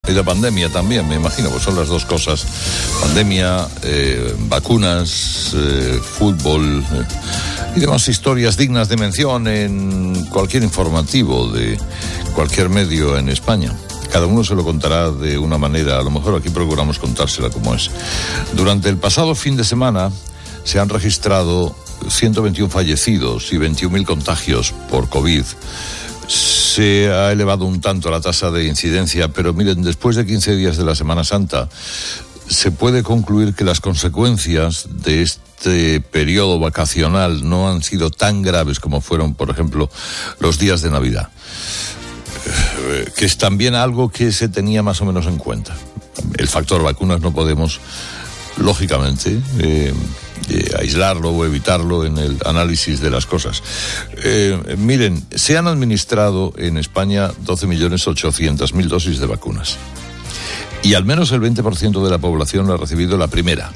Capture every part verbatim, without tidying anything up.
Y la pandemia también, me imagino, pues son las dos cosas. Pandemia, eh, vacunas, eh, fútbol eh, y demás historias dignas de mención en cualquier informativo de cualquier medio en España. Cada uno se lo contará de una manera, a lo mejor aquí procuramos contársela como es. Durante el pasado fin de semana se han registrado ciento veintiuno fallecidos y veintiún mil contagios por COVID. Se ha elevado un tanto la tasa de incidencia, pero miren, después de quince días de la Semana Santa, se puede concluir que las consecuencias de este periodo vacacional no han sido tan graves como fueron, por ejemplo, los días de Navidad, que es también algo que se tenía más o menos en cuenta. El factor vacunas no podemos, lógicamente, eh, eh, aislarlo o evitarlo en el análisis de las cosas. Eh, miren, se han administrado en España doce millones ochocientas mil dosis de vacunas y al menos el veinte por ciento de la población ha recibido la primera.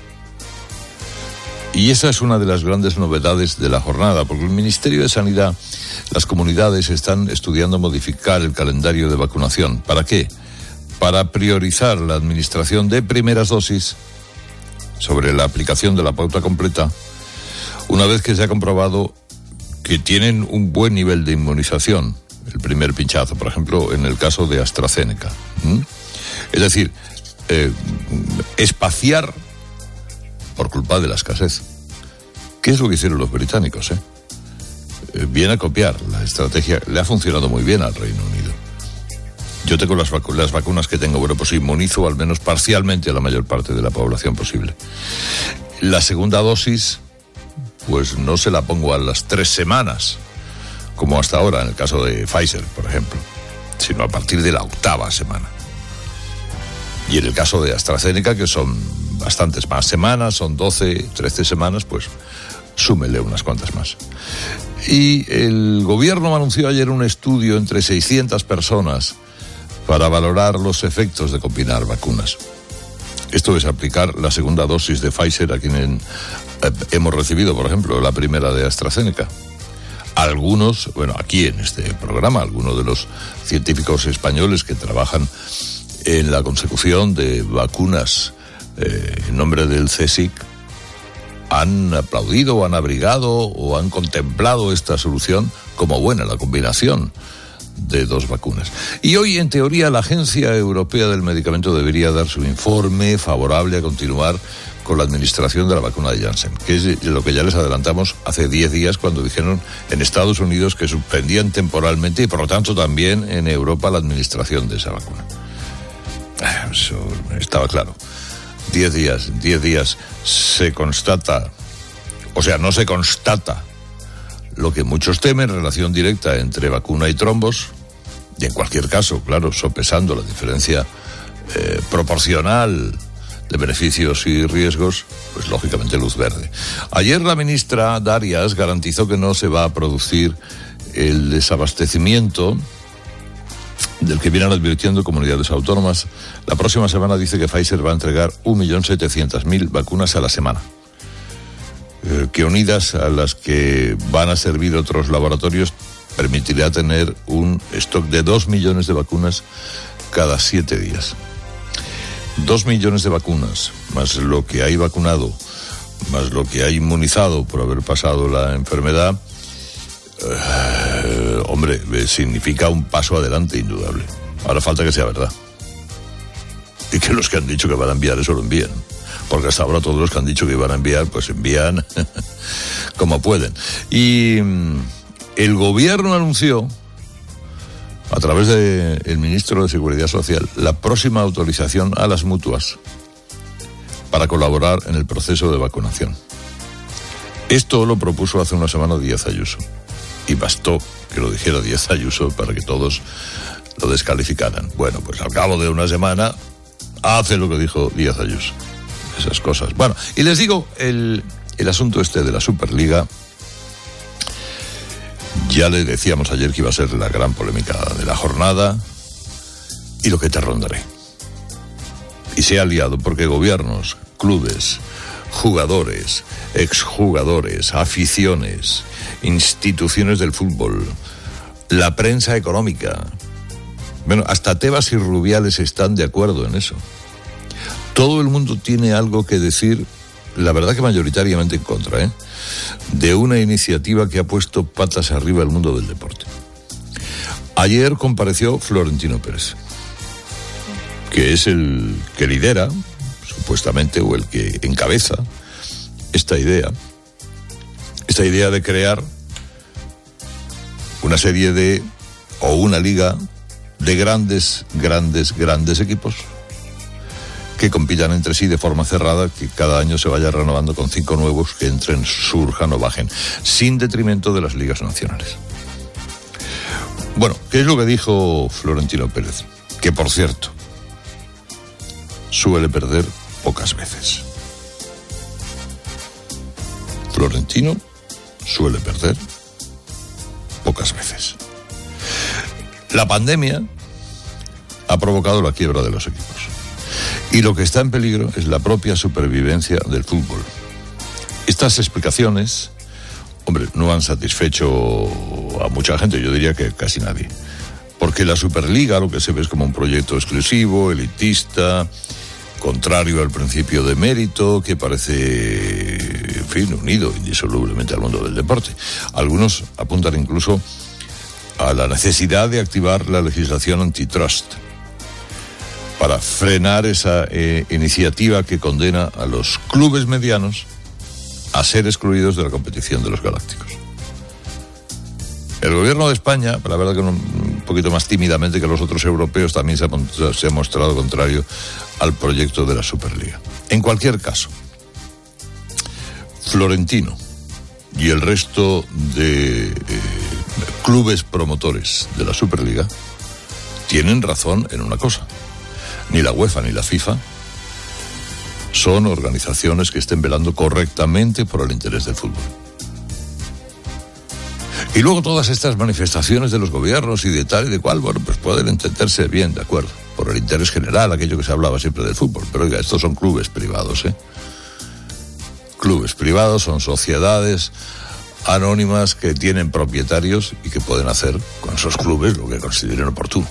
Y esa es una de las grandes novedades de la jornada, porque el Ministerio de Sanidad, las comunidades están estudiando modificar el calendario de vacunación. ¿Para qué? Para priorizar la administración de primeras dosis sobre la aplicación de la pauta completa, una vez que se ha comprobado que tienen un buen nivel de inmunización, el primer pinchazo, por ejemplo, en el caso de AstraZeneca. ¿Mm? Es decir, eh, espaciar por culpa de la escasez. ¿Qué es lo que hicieron los británicos? Eh? Eh, viene a copiar la estrategia, le ha funcionado muy bien al Reino Unido. Yo tengo las, vacu- las vacunas que tengo, bueno, pues inmunizo al menos parcialmente a la mayor parte de la población posible. La segunda dosis, pues no se la pongo a las tres semanas, como hasta ahora, en el caso de Pfizer, por ejemplo, sino a partir de la octava semana. Y en el caso de AstraZeneca, que son bastantes más semanas, son doce, trece semanas, pues súmele unas cuantas más. Y el gobierno anunció ayer un estudio entre seiscientas personas para valorar los efectos de combinar vacunas. Esto es aplicar la segunda dosis de Pfizer a quienes eh, hemos recibido, por ejemplo, la primera de AstraZeneca. Algunos, bueno, aquí en este programa, algunos de los científicos españoles que trabajan en la consecución de vacunas eh, en nombre del CSIC han aplaudido o han abrigado o han contemplado esta solución como buena, la combinación de dos vacunas. Y hoy, en teoría, la Agencia Europea del Medicamento debería dar su informe favorable a continuar con la administración de la vacuna de Janssen, que es lo que ya les adelantamos hace diez días cuando dijeron en Estados Unidos que suspendían temporalmente y por lo tanto también en Europa la administración de esa vacuna. Eso estaba claro. Diez días, diez días se constata, o sea, no se constata lo que muchos temen, relación directa entre vacuna y trombos, y en cualquier caso, claro, sopesando la diferencia eh, proporcional de beneficios y riesgos, pues lógicamente luz verde. Ayer la ministra Darias garantizó que no se va a producir el desabastecimiento del que vienen advirtiendo comunidades autónomas. La próxima semana dice que Pfizer va a entregar un millón setecientas mil vacunas a la semana, eh, que unidas a las que van a servir otros laboratorios permitirá tener un stock de dos millones de vacunas cada siete días. Dos millones de vacunas, más lo que hay vacunado, más lo que hay inmunizado por haber pasado la enfermedad, eh, hombre, significa un paso adelante indudable. Ahora falta que sea verdad. Y que los que han dicho que van a enviar eso lo envíen. Porque hasta ahora todos los que han dicho que iban a enviar, pues envían como pueden. Y el gobierno anunció, a través del ministro de Seguridad Social, la próxima autorización a las mutuas para colaborar en el proceso de vacunación. Esto lo propuso hace una semana Díaz Ayuso. Y bastó que lo dijera Díaz Ayuso para que todos lo descalificaran. Bueno, pues al cabo de una semana hace lo que dijo Díaz Ayuso. Esas cosas. Bueno, y les digo, el, el asunto este de la Superliga, ya le decíamos ayer que iba a ser la gran polémica de la jornada, y lo que te rondaré. Y se ha liado porque gobiernos, clubes, jugadores, exjugadores, aficiones, instituciones del fútbol, la prensa económica, Bueno, hasta Tebas y Rubiales están de acuerdo en eso. Todo el mundo tiene algo que decir, la verdad que mayoritariamente en contra, ¿eh? de una iniciativa que ha puesto patas arriba el mundo del deporte. Ayer compareció Florentino Pérez, que es el que lidera, supuestamente, o el que encabeza esta idea, esta idea de crear una serie de, o una liga de grandes, grandes, grandes equipos que compitan entre sí de forma cerrada, que cada año se vaya renovando con cinco nuevos que entren, surjan o bajen, sin detrimento de las ligas nacionales. Bueno, ¿qué es lo que dijo Florentino Pérez? Que, por cierto, suele perder pocas veces. Florentino suele perder pocas veces. La pandemia ha provocado la quiebra de los equipos. Y lo que está en peligro es la propia supervivencia del fútbol. Estas explicaciones, hombre, no han satisfecho a mucha gente, yo diría que casi nadie. Porque la Superliga lo que se ve es como un proyecto exclusivo, elitista, contrario al principio de mérito, que parece, en fin, unido indisolublemente al mundo del deporte. Algunos apuntan incluso a la necesidad de activar la legislación antitrust para frenar esa eh, iniciativa que condena a los clubes medianos a ser excluidos de la competición de los galácticos. El gobierno de España, la verdad que un poquito más tímidamente que los otros europeos, también se ha, se ha mostrado contrario al proyecto de la Superliga. En cualquier caso, Florentino y el resto de eh, clubes promotores de la Superliga tienen razón en una cosa. Ni la UEFA ni la FIFA son organizaciones que estén velando correctamente por el interés del fútbol. Y luego todas estas manifestaciones de los gobiernos y de tal y de cual, bueno, pues pueden entenderse bien, de acuerdo, por el interés general, aquello que se hablaba siempre del fútbol. Pero oiga, estos son clubes privados, ¿eh? Clubes privados son sociedades anónimas que tienen propietarios y que pueden hacer con esos clubes lo que consideren oportuno.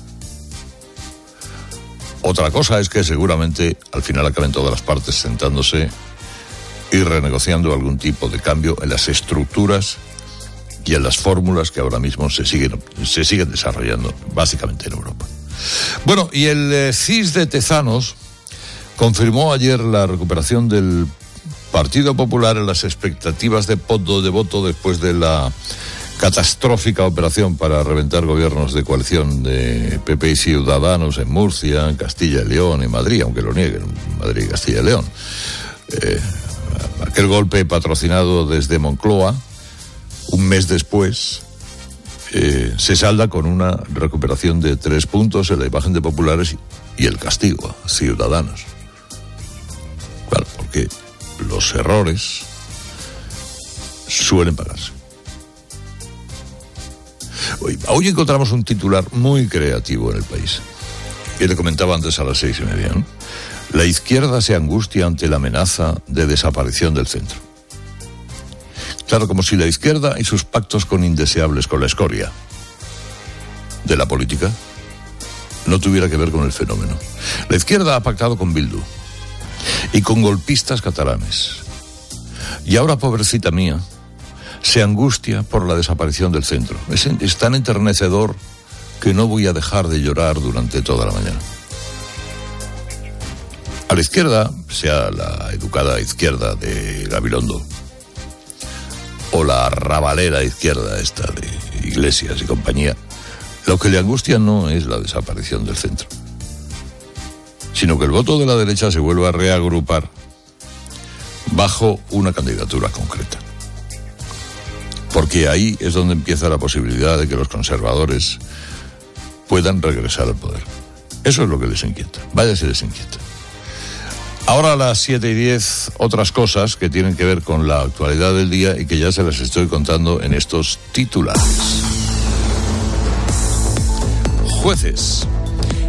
Otra cosa es que seguramente al final acaben todas las partes sentándose y renegociando algún tipo de cambio en las estructuras y en las fórmulas que ahora mismo se siguen, se siguen desarrollando básicamente en Europa. Bueno, y el eh, C I S de Tezanos confirmó ayer la recuperación del Partido Popular en las expectativas de voto, de voto después de la catastrófica operación para reventar gobiernos de coalición de P P y Ciudadanos en Murcia, en Castilla y León y Madrid, aunque lo nieguen, Madrid y Castilla y León. Eh, aquel golpe patrocinado desde Moncloa, un mes después, eh, se salda con una recuperación de tres puntos en la imagen de populares y el castigo a Ciudadanos. Claro, porque los errores suelen pagarse. Hoy, hoy encontramos un titular muy creativo en El País, que le comentaba antes a las seis y media, ¿no? La izquierda se angustia ante la amenaza de desaparición del centro. Claro, como si la izquierda y sus pactos con indeseables, con la escoria de la política, no tuviera que ver con el fenómeno. La izquierda ha pactado con Bildu y con golpistas catalanes. Y ahora, pobrecita mía, se angustia por la desaparición del centro. Es, es tan enternecedor que no voy a dejar de llorar durante toda la mañana. A la izquierda, sea la educada izquierda de Gabilondo o la rabalera izquierda esta de Iglesias y compañía, lo que le angustia no es la desaparición del centro, sino que el voto de la derecha se vuelva a reagrupar bajo una candidatura concreta. Porque ahí es donde empieza la posibilidad de que los conservadores puedan regresar al poder. Eso es lo que les inquieta. Vaya si les inquieta. Ahora a las siete y diez, otras cosas que tienen que ver con la actualidad del día y que ya se las estoy contando en estos titulares. Jueces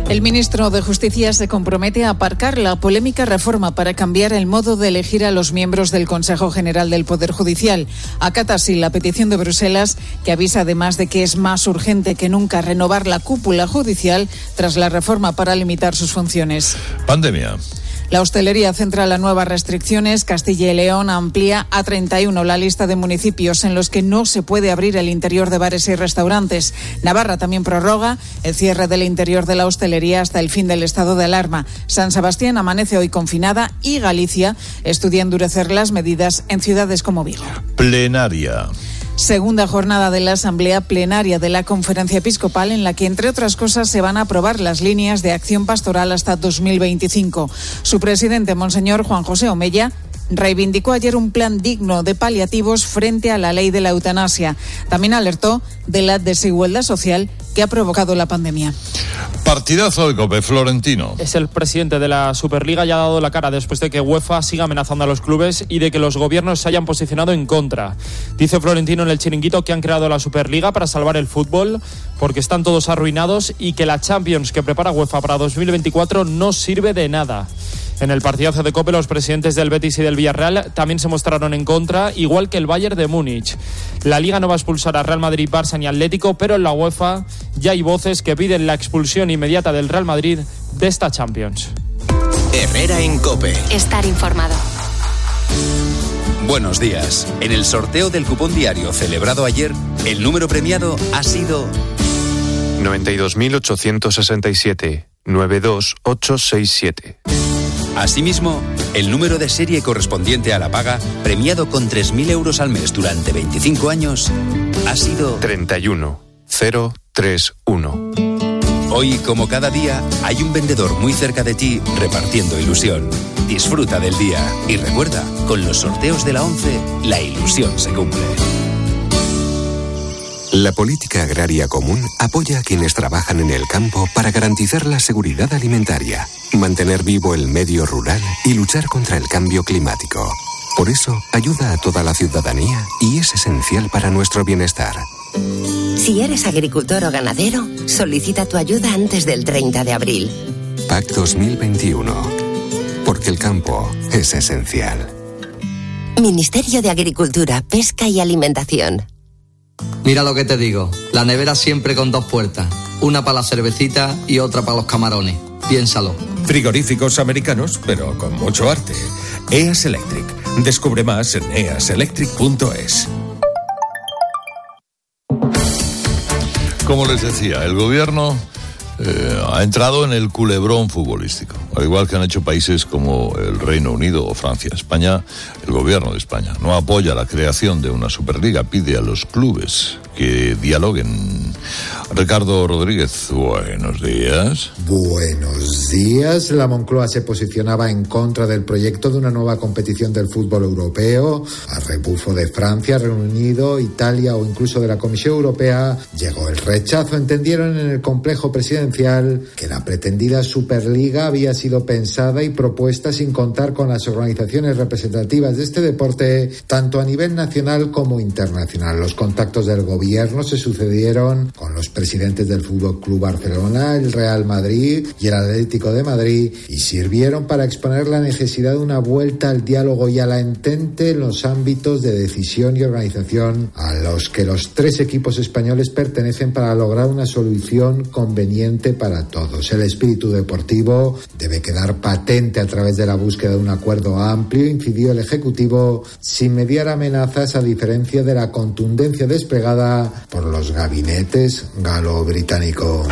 El ministro de Justicia se compromete a aparcar la polémica reforma para cambiar el modo de elegir a los miembros del Consejo General del Poder Judicial. Acata así la petición de Bruselas, que avisa además de que es más urgente que nunca renovar la cúpula judicial tras la reforma para limitar sus funciones. Pandemia. La hostelería centra las nuevas restricciones. Castilla y León amplía a treinta y uno la lista de municipios en los que no se puede abrir el interior de bares y restaurantes. Navarra también prorroga el cierre del interior de la hostelería hasta el fin del estado de alarma. San Sebastián amanece hoy confinada y Galicia estudia endurecer las medidas en ciudades como Vigo. Plenaria. Segunda jornada de la Asamblea Plenaria de la Conferencia Episcopal, en la que, entre otras cosas, se van a aprobar las líneas de acción pastoral hasta dos mil veinticinco. Su presidente, Monseñor Juan José Omella, reivindicó ayer un plan digno de paliativos frente a la ley de la eutanasia. También alertó de la desigualdad social que ha provocado la pandemia. Partidazo de COPE, Florentino. Es el presidente de la Superliga y ha dado la cara después de que UEFA siga amenazando a los clubes y de que los gobiernos se hayan posicionado en contra. Dice Florentino en el Chiringuito que han creado la Superliga para salvar el fútbol porque están todos arruinados y que la Champions que prepara UEFA para dos mil veinticuatro no sirve de nada. En el partidazo de COPE, los presidentes del Betis y del Villarreal también se mostraron en contra, igual que el Bayern de Múnich. La Liga no va a expulsar a Real Madrid, Barça ni Atlético, pero en la UEFA ya hay voces que piden la expulsión inmediata del Real Madrid de esta Champions. Herrera en COPE. Estar informado. Buenos días. En el sorteo del cupón diario celebrado ayer, el número premiado ha sido noventa y dos mil ochocientos sesenta y siete, noventa y dos mil ochocientos sesenta y siete. Asimismo, el número de serie correspondiente a la paga, premiado con tres mil euros al mes durante veinticinco años, ha sido treinta y uno mil treinta y uno. Hoy, como cada día, hay un vendedor muy cerca de ti repartiendo ilusión. Disfruta del día y recuerda, con los sorteos de la ONCE, la ilusión se cumple. La política agraria común apoya a quienes trabajan en el campo para garantizar la seguridad alimentaria, mantener vivo el medio rural y luchar contra el cambio climático. Por eso, ayuda a toda la ciudadanía y es esencial para nuestro bienestar. Si eres agricultor o ganadero, solicita tu ayuda antes del treinta de abril. P A C dos mil veintiuno. Porque el campo es esencial. Ministerio de Agricultura, Pesca y Alimentación. Mira lo que te digo, la nevera siempre con dos puertas, una para la cervecita y otra para los camarones. Piénsalo. Frigoríficos americanos, pero con mucho arte. E A S Electric. Descubre más en e a s electric punto es. Como les decía, el gobierno eh, ha entrado en el culebrón futbolístico, al igual que han hecho países como el Reino Unido o Francia. España, el gobierno de España, no apoya la creación de una Superliga, pide a los clubes que dialoguen. Ricardo Rodríguez, buenos días. Buenos días. La Moncloa se posicionaba en contra del proyecto de una nueva competición del fútbol europeo. A rebufo de Francia, Reino Unido, Italia o incluso de la Comisión Europea, llegó el rechazo. Entendieron en el complejo presidencial que la pretendida Superliga había sido pensada y propuesta sin contar con las organizaciones representativas de este deporte, tanto a nivel nacional como internacional. Los contactos del gobierno se sucedieron con los presidentes del Fútbol Club Barcelona, el Real Madrid y el Atlético de Madrid, y sirvieron para exponer la necesidad de una vuelta al diálogo y a la entente en los ámbitos de decisión y organización a los que los tres equipos españoles pertenecen para lograr una solución conveniente para todos. El espíritu deportivo debe quedar patente a través de la búsqueda de un acuerdo amplio, incidió el Ejecutivo, sin mediar amenazas, a diferencia de la contundencia desplegada por los gabinetes galo-británico.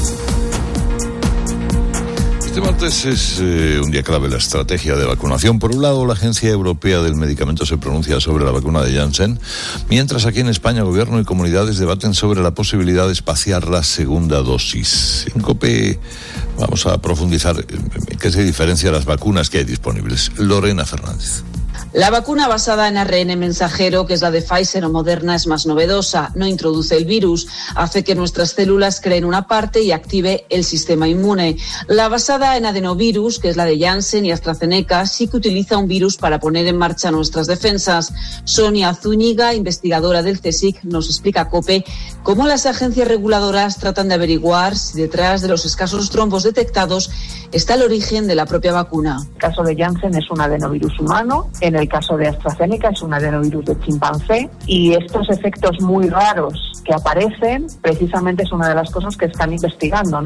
Este martes es eh, un día clave en la estrategia de vacunación. Por un lado, la Agencia Europea del Medicamento se pronuncia sobre la vacuna de Janssen, mientras aquí en España gobierno y comunidades debaten sobre la posibilidad de espaciar la segunda dosis. En COPE vamos a profundizar en qué se diferencia las vacunas que hay disponibles. Lorena Fernández. La vacuna basada en A R N mensajero, que es la de Pfizer o Moderna, es más novedosa. No introduce el virus, hace que nuestras células creen una parte y active el sistema inmune. La basada en adenovirus, que es la de Janssen y AstraZeneca, sí que utiliza un virus para poner en marcha nuestras defensas. Sonia Zúñiga, investigadora del CSIC, nos explica a COPE cómo las agencias reguladoras tratan de averiguar si detrás de los escasos trombos detectados está el origen de la propia vacuna. En el caso de Janssen es un adenovirus humano, en el caso de AstraZeneca es un adenovirus de chimpancé, y estos efectos muy raros que aparecen precisamente es una de las cosas que están investigando, ¿no?